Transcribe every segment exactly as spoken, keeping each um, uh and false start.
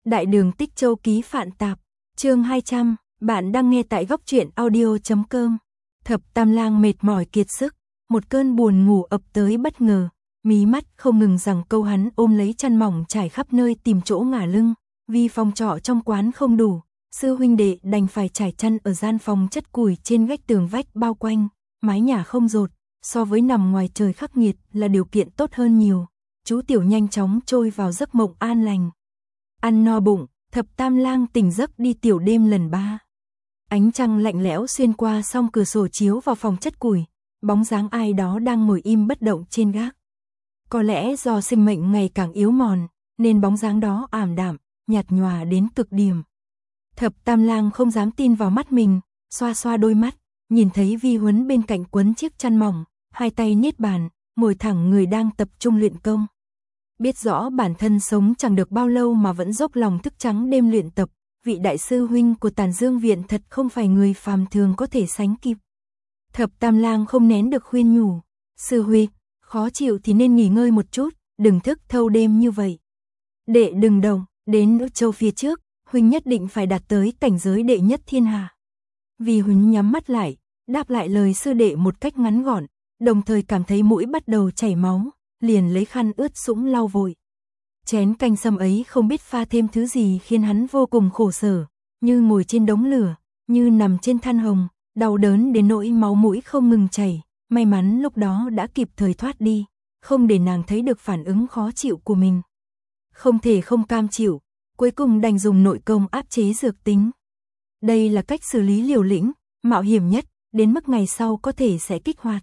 Đại đường Tích Châu ký Phạn Tạp, chương hai trăm, bạn đang nghe tại góc truyện audio chấm com. Thập Tam Lang mệt mỏi kiệt sức, một cơn buồn ngủ ập tới bất ngờ, mí mắt không ngừng rằng câu hắn ôm lấy chăn mỏng trải khắp nơi tìm chỗ ngả lưng, vì phòng trọ trong quán không đủ, sư huynh đệ đành phải trải chăn ở gian phòng chất củi trên vách tường vách bao quanh, mái nhà không dột, so với nằm ngoài trời khắc nghiệt là điều kiện tốt hơn nhiều. Chú tiểu nhanh chóng trôi vào giấc mộng an lành. Ăn no bụng, Thập Tam Lang tỉnh giấc đi tiểu đêm lần ba. Ánh trăng lạnh lẽo xuyên qua song cửa sổ chiếu vào phòng chất củi, bóng dáng ai đó đang ngồi im bất động trên gác. Có lẽ do sinh mệnh ngày càng yếu mòn, nên bóng dáng đó ảm đạm, nhạt nhòa đến cực điểm. Thập Tam Lang không dám tin vào mắt mình, xoa xoa đôi mắt, nhìn thấy Vi Huấn bên cạnh quấn chiếc chăn mỏng, hai tay niết bàn, ngồi thẳng người đang tập trung luyện công. Biết rõ bản thân sống chẳng được bao lâu mà vẫn dốc lòng thức trắng đêm luyện tập, vị đại sư huynh của Tản Dương Viện thật không phải người phàm thường có thể sánh kịp. Thập Tam Lang không nén được khuyên nhủ, sư huynh, khó chịu thì nên nghỉ ngơi một chút, đừng thức thâu đêm như vậy. Đệ đừng động, đến nước châu phía trước, huynh nhất định phải đạt tới cảnh giới đệ nhất thiên hạ. Vì huynh nhắm mắt lại, đáp lại lời sư đệ một cách ngắn gọn, đồng thời cảm thấy mũi bắt đầu chảy máu, liền lấy khăn ướt sũng lau vội. Chén canh sâm ấy không biết pha thêm thứ gì khiến hắn vô cùng khổ sở, như ngồi trên đống lửa, như nằm trên than hồng, đau đớn đến nỗi máu mũi không ngừng chảy. May mắn lúc đó đã kịp thời thoát đi, không để nàng thấy được phản ứng khó chịu của mình. Không thể không cam chịu, cuối cùng đành dùng nội công áp chế dược tính. Đây là cách xử lý liều lĩnh, mạo hiểm nhất, đến mức ngày sau có thể sẽ kích hoạt.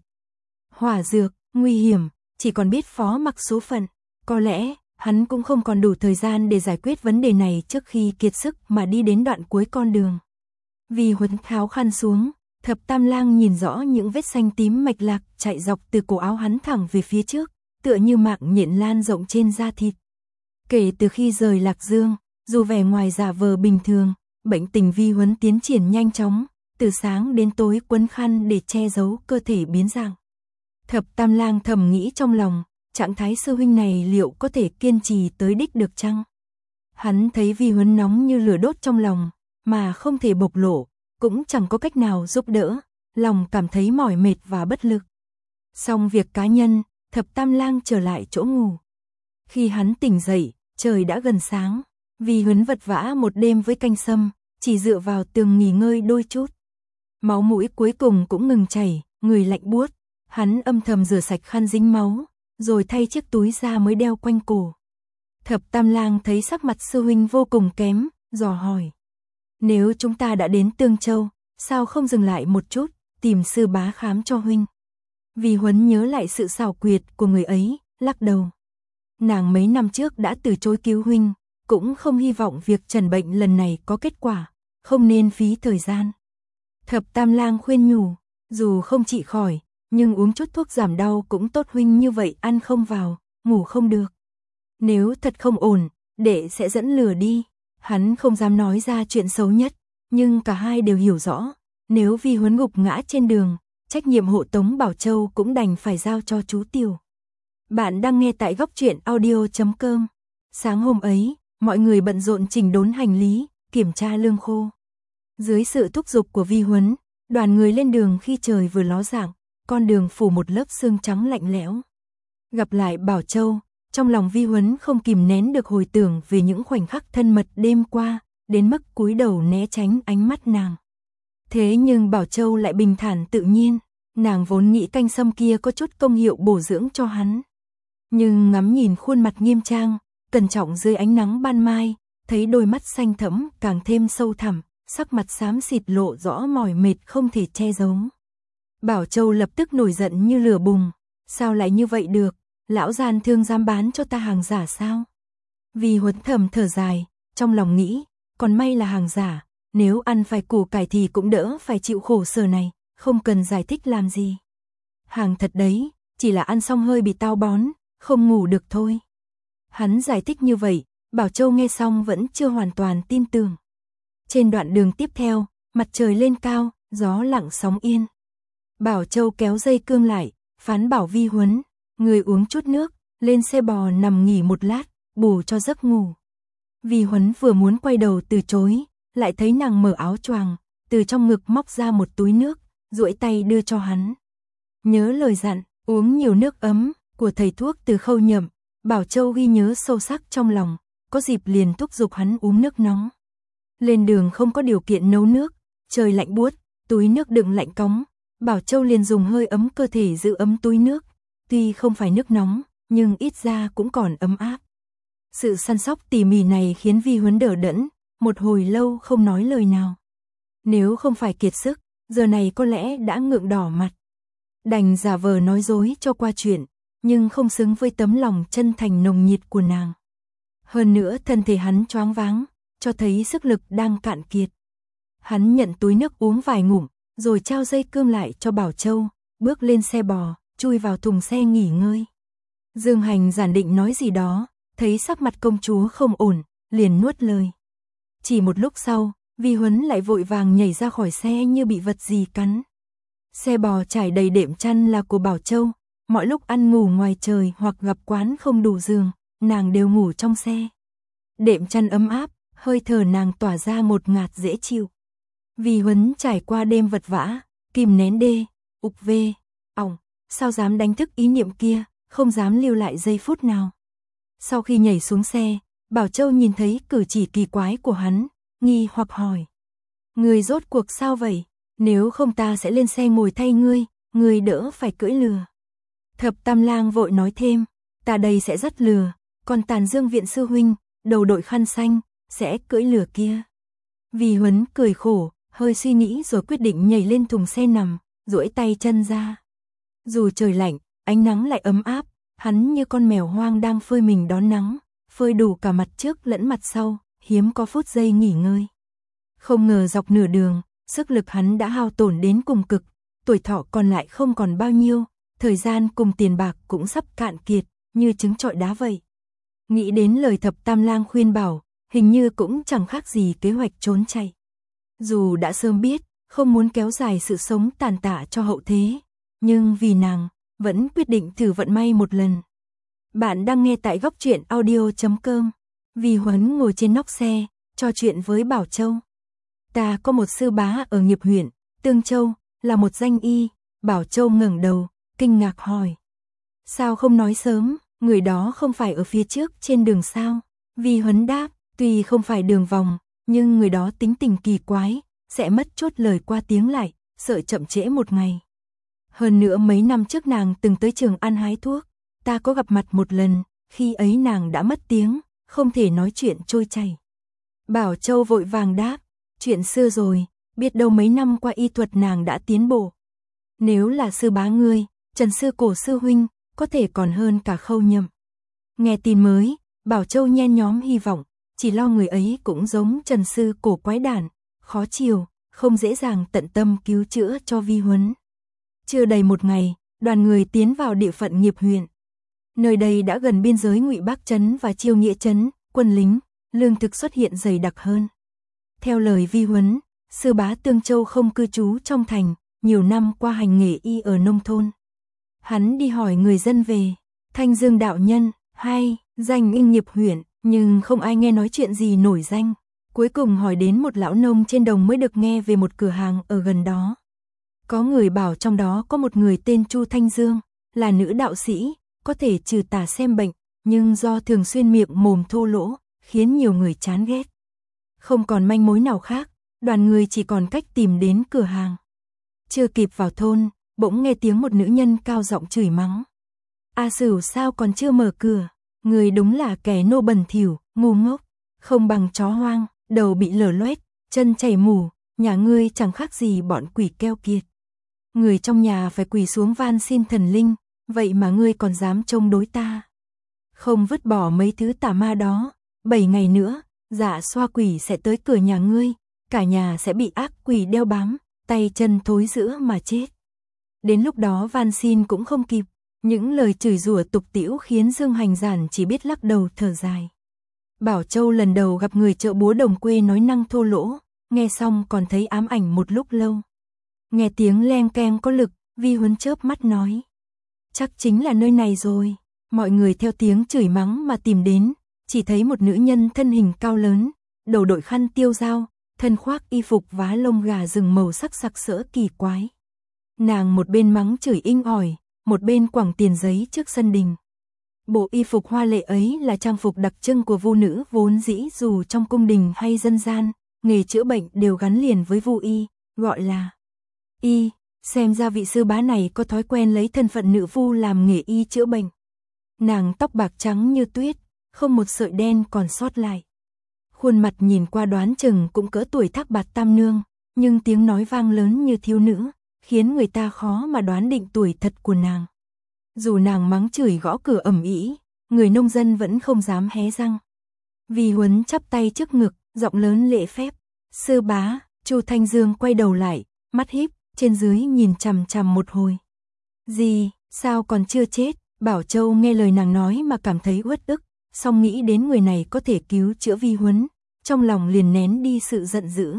Hỏa dược, nguy hiểm, chỉ còn biết phó mặc số phận. Có lẽ, hắn cũng không còn đủ thời gian để giải quyết vấn đề này trước khi kiệt sức mà đi đến đoạn cuối con đường. Vì Huấn tháo khăn xuống, Thập Tam Lang nhìn rõ những vết xanh tím mạch lạc chạy dọc từ cổ áo hắn thẳng về phía trước, tựa như mạng nhện lan rộng trên da thịt. Kể từ khi rời Lạc Dương, dù vẻ ngoài giả vờ bình thường, bệnh tình Vi Huấn tiến triển nhanh chóng, từ sáng đến tối quấn khăn để che giấu cơ thể biến dạng. Thập Tam Lang thầm nghĩ trong lòng, trạng thái sư huynh này liệu có thể kiên trì tới đích được chăng? Hắn thấy Vi Huấn nóng như lửa đốt trong lòng, mà không thể bộc lộ, cũng chẳng có cách nào giúp đỡ, lòng cảm thấy mỏi mệt và bất lực. Xong việc cá nhân, Thập Tam Lang trở lại chỗ ngủ. Khi hắn tỉnh dậy, trời đã gần sáng, Vi Huấn vật vã một đêm với canh sâm, chỉ dựa vào tường nghỉ ngơi đôi chút. Máu mũi cuối cùng cũng ngừng chảy, người lạnh buốt. Hắn âm thầm rửa sạch khăn dính máu, rồi thay chiếc túi da mới đeo quanh cổ. Thập Tam Lang thấy sắc mặt sư huynh vô cùng kém, dò hỏi. Nếu chúng ta đã đến Tương Châu, sao không dừng lại một chút, tìm sư bá khám cho huynh? Vì Huấn nhớ lại sự xảo quyệt của người ấy, lắc đầu. Nàng mấy năm trước đã từ chối cứu huynh, cũng không hy vọng việc trần bệnh lần này có kết quả, không nên phí thời gian. Thập Tam Lang khuyên nhủ, dù không trị khỏi, nhưng uống chút thuốc giảm đau cũng tốt, huynh như vậy ăn không vào, ngủ không được. Nếu thật không ổn, đệ sẽ dẫn lừa đi. Hắn không dám nói ra chuyện xấu nhất, nhưng cả hai đều hiểu rõ, nếu Vi Huấn gục ngã trên đường, trách nhiệm hộ tống Bảo Châu cũng đành phải giao cho chú Tiểu. Bạn đang nghe tại góc truyện audio chấm com. Sáng hôm ấy, mọi người bận rộn chỉnh đốn hành lý, kiểm tra lương khô. Dưới sự thúc giục của Vi Huấn, đoàn người lên đường khi trời vừa ló dạng, con đường phủ một lớp sương trắng lạnh lẽo. Gặp lại Bảo Châu, trong lòng Vi Huấn không kìm nén được hồi tưởng về những khoảnh khắc thân mật đêm qua, đến mức cúi đầu né tránh ánh mắt nàng. Thế nhưng Bảo Châu lại bình thản tự nhiên, nàng vốn nghĩ canh sâm kia có chút công hiệu bổ dưỡng cho hắn. Nhưng ngắm nhìn khuôn mặt nghiêm trang, cẩn trọng dưới ánh nắng ban mai, thấy đôi mắt xanh thẫm càng thêm sâu thẳm, sắc mặt xám xịt lộ rõ mỏi mệt không thể che giấu. Bảo Châu lập tức nổi giận như lửa bùng, sao lại như vậy được? Lão gian thương dám bán cho ta hàng giả sao? Vì Huấn thầm thở dài, trong lòng nghĩ, còn may là hàng giả, nếu ăn phải củ cải thì cũng đỡ phải chịu khổ sở này, không cần giải thích làm gì. Hàng thật đấy, chỉ là ăn xong hơi bị táo bón, không ngủ được thôi. Hắn giải thích như vậy, Bảo Châu nghe xong vẫn chưa hoàn toàn tin tưởng. Trên đoạn đường tiếp theo, mặt trời lên cao, gió lặng sóng yên. Bảo Châu kéo dây cương lại, phán bảo Vi Huấn, người uống chút nước, lên xe bò nằm nghỉ một lát, bù cho giấc ngủ. Vi Huấn vừa muốn quay đầu từ chối, lại thấy nàng mở áo choàng, từ trong ngực móc ra một túi nước, duỗi tay đưa cho hắn. Nhớ lời dặn, uống nhiều nước ấm của thầy thuốc Từ Khâu Nhậm, Bảo Châu ghi nhớ sâu sắc trong lòng, có dịp liền thúc giục hắn uống nước nóng. Lên đường không có điều kiện nấu nước, trời lạnh buốt, túi nước đựng lạnh cóng, Bảo Châu liền dùng hơi ấm cơ thể giữ ấm túi nước, tuy không phải nước nóng, nhưng ít ra cũng còn ấm áp. Sự săn sóc tỉ mỉ này khiến Vi Huấn đờ đẫn, một hồi lâu không nói lời nào. Nếu không phải kiệt sức, giờ này có lẽ đã ngượng đỏ mặt. Đành giả vờ nói dối cho qua chuyện, nhưng không xứng với tấm lòng chân thành nồng nhiệt của nàng. Hơn nữa thân thể hắn choáng váng, cho thấy sức lực đang cạn kiệt. Hắn nhận túi nước uống vài ngụm, rồi trao dây cơm lại cho Bảo Châu, bước lên xe bò, chui vào thùng xe nghỉ ngơi. Dương Hành giản định nói gì đó, thấy sắc mặt công chúa không ổn, liền nuốt lời. Chỉ một lúc sau, Vi Huấn lại vội vàng nhảy ra khỏi xe như bị vật gì cắn. Xe bò trải đầy đệm chăn là của Bảo Châu, mọi lúc ăn ngủ ngoài trời hoặc gặp quán không đủ giường, nàng đều ngủ trong xe. Đệm chăn ấm áp, hơi thở nàng tỏa ra ngột ngạt dễ chịu. Vi Huấn trải qua đêm vật vã, kìm nén đê, ục vê, ỏng, sao dám đánh thức ý niệm kia, không dám lưu lại giây phút nào. Sau khi nhảy xuống xe, Bảo Châu nhìn thấy cử chỉ kỳ quái của hắn, nghi hoặc hỏi. Người rốt cuộc sao vậy? Nếu không ta sẽ lên xe ngồi thay ngươi, ngươi đỡ phải cưỡi lừa. Thập Tam Lang vội nói thêm, ta đây sẽ dắt lừa, còn Tàn Dương viện sư huynh, đầu đội khăn xanh, sẽ cưỡi lừa kia. Vi Huấn cười khổ, hơi suy nghĩ rồi quyết định nhảy lên thùng xe nằm, duỗi tay chân ra. Dù trời lạnh, ánh nắng lại ấm áp, hắn như con mèo hoang đang phơi mình đón nắng, phơi đủ cả mặt trước lẫn mặt sau, hiếm có phút giây nghỉ ngơi. Không ngờ dọc nửa đường, sức lực hắn đã hao tổn đến cùng cực, tuổi thọ còn lại không còn bao nhiêu, thời gian cùng tiền bạc cũng sắp cạn kiệt, như trứng trọi đá vậy. Nghĩ đến lời Thập Tam Lang khuyên bảo, hình như cũng chẳng khác gì kế hoạch trốn chạy. Dù đã sớm biết, không muốn kéo dài sự sống tàn tạ cho hậu thế, nhưng vì nàng, vẫn quyết định thử vận may một lần. Bạn đang nghe tại góc truyện audio chấm com. Vi Huấn ngồi trên nóc xe, trò chuyện với Bảo Châu. Ta có một sư bá ở Nghiệp huyện, Tương Châu, là một danh y. Bảo Châu ngẩng đầu, kinh ngạc hỏi. Sao không nói sớm, người đó không phải ở phía trước trên đường sao? Vi Huấn đáp, tuy không phải đường vòng, nhưng người đó tính tình kỳ quái, sẽ mất chốt lời qua tiếng lại, sợ chậm trễ một ngày. Hơn nữa mấy năm trước nàng từng tới Trường An hái thuốc, ta có gặp mặt một lần, khi ấy nàng đã mất tiếng, không thể nói chuyện trôi chảy. Bảo Châu vội vàng đáp, chuyện xưa rồi, biết đâu mấy năm qua y thuật nàng đã tiến bộ. Nếu là sư bá ngươi, Trần sư cổ sư huynh, có thể còn hơn cả Khâu Nhậm. Nghe tin mới, Bảo Châu nhen nhóm hy vọng, chỉ lo người ấy cũng giống Trần sư cổ quái đản, khó chiều, không dễ dàng tận tâm cứu chữa cho Vi Huấn. Chưa đầy một ngày, đoàn người tiến vào địa phận Nghiệp huyện. Nơi đây đã gần biên giới Ngụy Bác trấn và Chiêu Nghĩa trấn, quân lính, lương thực xuất hiện dày đặc hơn. Theo lời Vi Huấn, sư bá Tương Châu không cư trú trong thành, nhiều năm qua hành nghề y ở nông thôn. Hắn đi hỏi người dân về Thanh Dương đạo nhân, hay danh y Nghiệp huyện, nhưng không ai nghe nói chuyện gì nổi danh. Cuối cùng hỏi đến một lão nông trên đồng mới được nghe về một cửa hàng ở gần đó. Có người bảo trong đó có một người tên Chu Thanh Dương, là nữ đạo sĩ, có thể trừ tà xem bệnh, nhưng do thường xuyên miệng mồm thô lỗ, khiến nhiều người chán ghét. Không còn manh mối nào khác, đoàn người chỉ còn cách tìm đến cửa hàng. Chưa kịp vào thôn, bỗng nghe tiếng một nữ nhân cao giọng chửi mắng. A Sửu sao còn chưa mở cửa, người đúng là kẻ nô bẩn thỉu, ngu ngốc, không bằng chó hoang, đầu bị lở loét, chân chảy mủ, nhà ngươi chẳng khác gì bọn quỷ keo kiệt. Người trong nhà phải quỳ xuống van xin thần linh, vậy mà ngươi còn dám chống đối ta. Không vứt bỏ mấy thứ tà ma đó, bảy ngày nữa, dạ xoa quỷ sẽ tới cửa nhà ngươi, cả nhà sẽ bị ác quỷ đeo bám, tay chân thối rữa mà chết. Đến lúc đó van xin cũng không kịp, những lời chửi rủa tục tĩu khiến Dương Hành Giản chỉ biết lắc đầu thở dài. Bảo Châu lần đầu gặp người chợ búa đồng quê nói năng thô lỗ, nghe xong còn thấy ám ảnh một lúc lâu. Nghe tiếng leng keng có lực, Vi Huấn chớp mắt nói. Chắc chính là nơi này rồi. Mọi người theo tiếng chửi mắng mà tìm đến, chỉ thấy một nữ nhân thân hình cao lớn, đầu đội khăn tiêu dao, thân khoác y phục vá lông gà rừng màu sắc sặc sỡ kỳ quái. Nàng một bên mắng chửi inh ỏi, một bên quẳng tiền giấy trước sân đình. Bộ y phục hoa lệ ấy là trang phục đặc trưng của vu nữ vốn dĩ, dù trong cung đình hay dân gian, nghề chữa bệnh đều gắn liền với vu y, gọi là y. Xem ra vị sư bá này có thói quen lấy thân phận nữ vu làm nghề y chữa bệnh. Nàng tóc bạc trắng như tuyết, không một sợi đen còn sót lại. Khuôn mặt nhìn qua đoán chừng cũng cỡ tuổi Thác Bạt Tam Nương, nhưng tiếng nói vang lớn như thiếu nữ, khiến người ta khó mà đoán định tuổi thật của nàng. Dù nàng mắng chửi gõ cửa ầm ĩ, người nông dân vẫn không dám hé răng. Vi Huấn chắp tay trước ngực, giọng lớn lễ phép. Sư bá. Chu Thanh Dương quay đầu lại, mắt híp, trên dưới nhìn chằm chằm một hồi. Gì, sao còn chưa chết? Bảo Châu nghe lời nàng nói mà cảm thấy uất ức, song nghĩ đến người này có thể cứu chữa Vi Huấn, trong lòng liền nén đi sự giận dữ.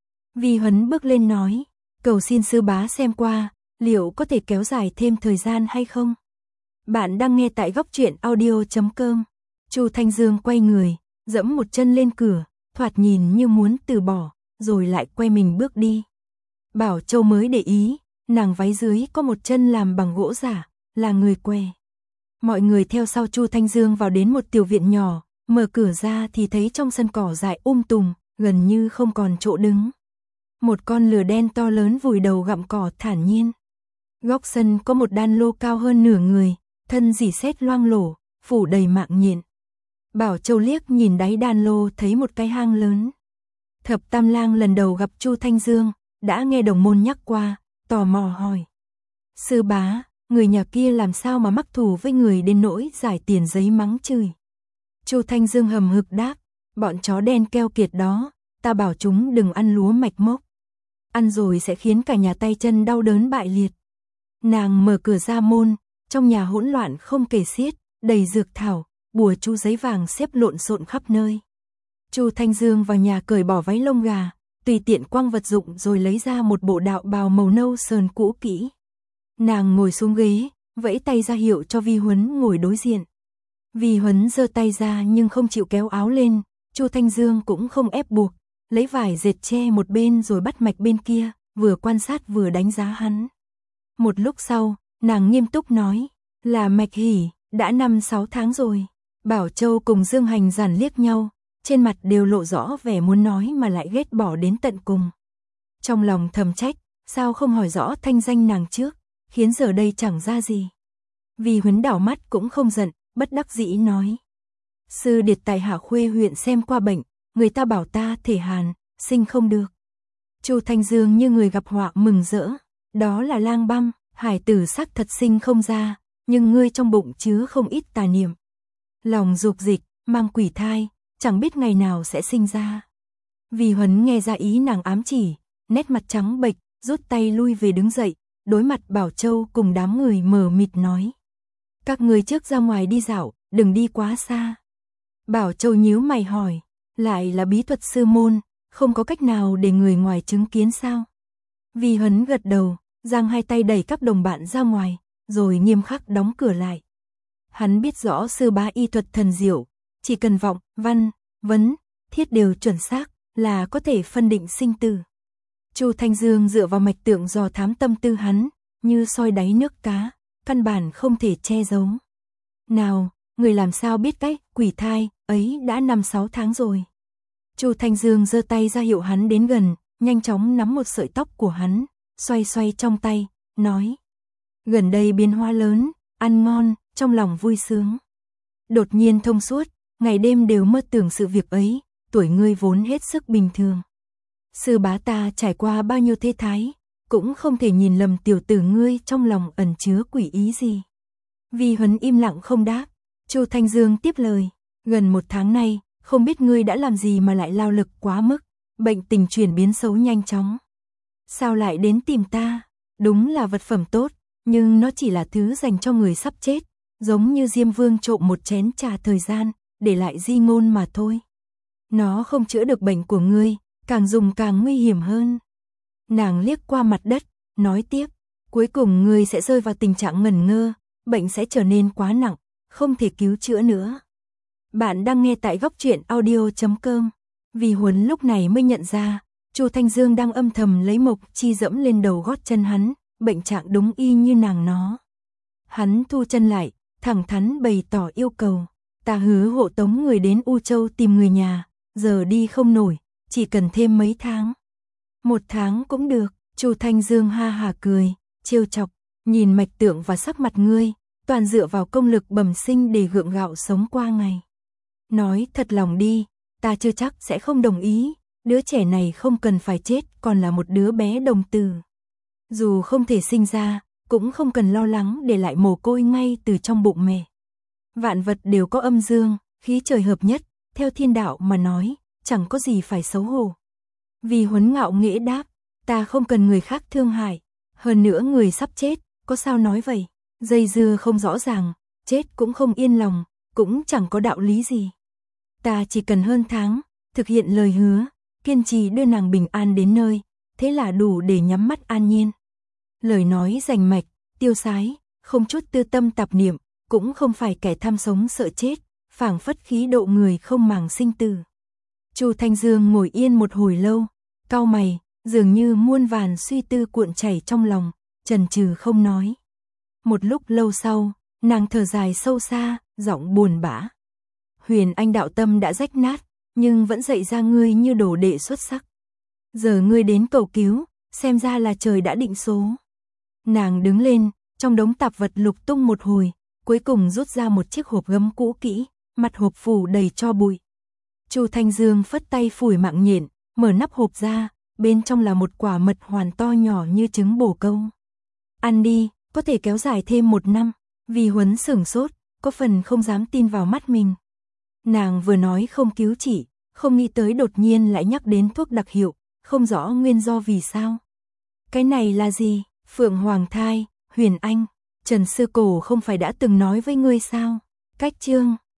Vi Huấn bước lên nói, cầu xin sư bá xem qua, liệu có thể kéo dài thêm thời gian hay không? Bạn đang nghe tại góc truyện audio chấm com. Chu Thanh Dương quay người, dẫm một chân lên cửa, thoạt nhìn như muốn từ bỏ, rồi lại quay mình bước đi. Bảo Châu mới để ý, nàng váy dưới có một chân làm bằng gỗ giả, là người què. Mọi người theo sau Chu Thanh Dương vào đến một tiểu viện nhỏ, mở cửa ra thì thấy trong sân cỏ dại um tùm, gần như không còn chỗ đứng. Một con lừa đen to lớn vùi đầu gặm cỏ thản nhiên. Góc sân có một đan lô cao hơn nửa người, thân rỉ sét loang lổ, phủ đầy mạng nhện. Bảo Châu liếc nhìn đáy đan lô thấy một cái hang lớn. Thập Tam Lang lần đầu gặp Chu Thanh Dương, đã nghe đồng môn nhắc qua, tò mò hỏi. Sư bá, người nhà kia làm sao mà mắc thù với người đến nỗi giải tiền giấy mắng chửi? Chu Thanh Dương hầm hực đáp, bọn chó đen keo kiệt đó, ta bảo chúng đừng ăn lúa mạch mốc. Ăn rồi sẽ khiến cả nhà tay chân đau đớn bại liệt. Nàng mở cửa ra môn, trong nhà hỗn loạn không kể xiết, đầy dược thảo, bùa chú giấy vàng xếp lộn xộn khắp nơi. Chu Thanh Dương vào nhà cởi bỏ váy lông gà, tùy tiện quăng vật dụng rồi lấy ra một bộ đạo bào màu nâu sờn cũ kỹ. Nàng ngồi xuống ghế, vẫy tay ra hiệu cho Vi Huấn ngồi đối diện. Vi Huấn giơ tay ra nhưng không chịu kéo áo lên, Chu Thanh Dương cũng không ép buộc, lấy vải dệt che một bên rồi bắt mạch bên kia, vừa quan sát vừa đánh giá hắn. Một lúc sau, nàng nghiêm túc nói, là mạch hỉ, đã năm sáu tháng rồi. Bảo Châu cùng Dương Hành giản liếc nhau, trên mặt đều lộ rõ vẻ muốn nói mà lại ghét bỏ đến tận cùng. Trong lòng thầm trách, sao không hỏi rõ thanh danh nàng trước, khiến giờ đây chẳng ra gì. Vi Huấn đảo mắt cũng không giận, bất đắc dĩ nói. Sư điệt tại Hạ Khuê huyện xem qua bệnh, người ta bảo ta thể hàn, sinh không được. Chu Thanh Dương như người gặp họa mừng rỡ, đó là lang băm, hải tử sắc thật sinh không ra, nhưng ngươi trong bụng chứa không ít tà niệm. Lòng dục dịch, mang quỷ thai, chẳng biết ngày nào sẽ sinh ra. Vi Huấn nghe ra ý nàng ám chỉ, nét mặt trắng bệch, rút tay lui về đứng dậy, đối mặt Bảo Châu cùng đám người mờ mịt nói. Các người trước ra ngoài đi dạo, đừng đi quá xa. Bảo Châu nhíu mày hỏi, lại là bí thuật sư môn, không có cách nào để người ngoài chứng kiến sao? Vi Huấn gật đầu, giang hai tay đẩy các đồng bạn ra ngoài, rồi nghiêm khắc đóng cửa lại. Hắn biết rõ sư bá y thuật thần diệu, chỉ cần vọng, văn, vấn, thiết đều chuẩn xác, là có thể phân định sinh tử. Chu Thanh Dương dựa vào mạch tượng dò thám tâm tư hắn, như soi đáy nước cá, căn bản không thể che giấu. Nào, người làm sao biết cách quỷ thai ấy đã năm sáu tháng rồi. Chu Thanh Dương giơ tay ra hiệu hắn đến gần, nhanh chóng nắm một sợi tóc của hắn, xoay xoay trong tay, nói. Gần đây biến hóa lớn, ăn ngon, trong lòng vui sướng. Đột nhiên thông suốt, ngày đêm đều mơ tưởng sự việc ấy, tuổi ngươi vốn hết sức bình thường. Sư bá ta trải qua bao nhiêu thế thái, cũng không thể nhìn lầm tiểu tử ngươi trong lòng ẩn chứa quỷ ý gì. Vi Huấn im lặng không đáp, Chu Thanh Dương tiếp lời, gần một tháng nay, không biết ngươi đã làm gì mà lại lao lực quá mức, bệnh tình chuyển biến xấu nhanh chóng. Sao lại đến tìm ta? Đúng là vật phẩm tốt, nhưng nó chỉ là thứ dành cho người sắp chết, giống như Diêm Vương trộm một chén trà thời gian, để lại di ngôn mà thôi. Nó không chữa được bệnh của ngươi, càng dùng càng nguy hiểm hơn. Nàng liếc qua mặt đất, nói tiếp, cuối cùng ngươi sẽ rơi vào tình trạng ngẩn ngơ, bệnh sẽ trở nên quá nặng, không thể cứu chữa nữa. Bạn đang nghe tại góc truyện audio chấm com. Vì Huấn lúc này mới nhận ra, Chu Thanh Dương đang âm thầm lấy Mộc Chi dẫm lên đầu gót chân hắn, bệnh trạng đúng y như nàng nó. Hắn thu chân lại, thẳng thắn bày tỏ yêu cầu, ta hứa hộ tống người đến U Châu tìm người nhà, giờ đi không nổi, chỉ cần thêm mấy tháng. Một tháng cũng được, Chu Thanh Dương ha hà cười, trêu chọc, nhìn mạch tượng và sắc mặt ngươi, toàn dựa vào công lực bẩm sinh để gượng gạo sống qua ngày. Nói thật lòng đi, ta chưa chắc sẽ không đồng ý, đứa trẻ này không cần phải chết, còn là một đứa bé đồng tử. Dù không thể sinh ra, cũng không cần lo lắng để lại mồ côi ngay từ trong bụng mẹ. Vạn vật đều có âm dương, khí trời hợp nhất, theo thiên đạo mà nói, chẳng có gì phải xấu hổ. Vì Huấn ngạo nghễ đáp, ta không cần người khác thương hại, hơn nữa người sắp chết, có sao nói vậy, dây dưa không rõ ràng, chết cũng không yên lòng, cũng chẳng có đạo lý gì. Ta chỉ cần hơn tháng, thực hiện lời hứa, kiên trì đưa nàng bình an đến nơi, thế là đủ để nhắm mắt an nhiên. Lời nói rành mạch, tiêu sái, không chút tư tâm tạp niệm, cũng không phải kẻ tham sống sợ chết, phảng phất khí độ người không màng sinh tử. Chu Thanh Dương ngồi yên một hồi lâu, cau mày, dường như muôn vàn suy tư cuộn chảy trong lòng, chần chừ không nói. Một lúc lâu sau, nàng thở dài sâu xa, giọng buồn bã. Huyền Anh đạo tâm đã rách nát, nhưng vẫn dạy ra ngươi như đồ đệ xuất sắc. Giờ ngươi đến cầu cứu, xem ra là trời đã định số. Nàng đứng lên, trong đống tạp vật lục tung một hồi, cuối cùng rút ra một chiếc hộp gấm cũ kỹ, mặt hộp phủ đầy tro bụi. Chu Thanh Dương phất tay phủi mạng nhện, mở nắp hộp ra, bên trong là một quả mật hoàn to nhỏ như trứng bồ câu. Ăn đi, có thể kéo dài thêm một năm. Vì Huấn sửng sốt, có phần không dám tin vào mắt mình. Nàng vừa nói không cứu trị, không nghĩ tới đột nhiên lại nhắc đến thuốc đặc hiệu, không rõ nguyên do vì sao. Cái này là gì? Phượng Hoàng thai, Huyền Anh, Trần Sư Cổ không phải đã từng nói với ngươi sao? Cách chương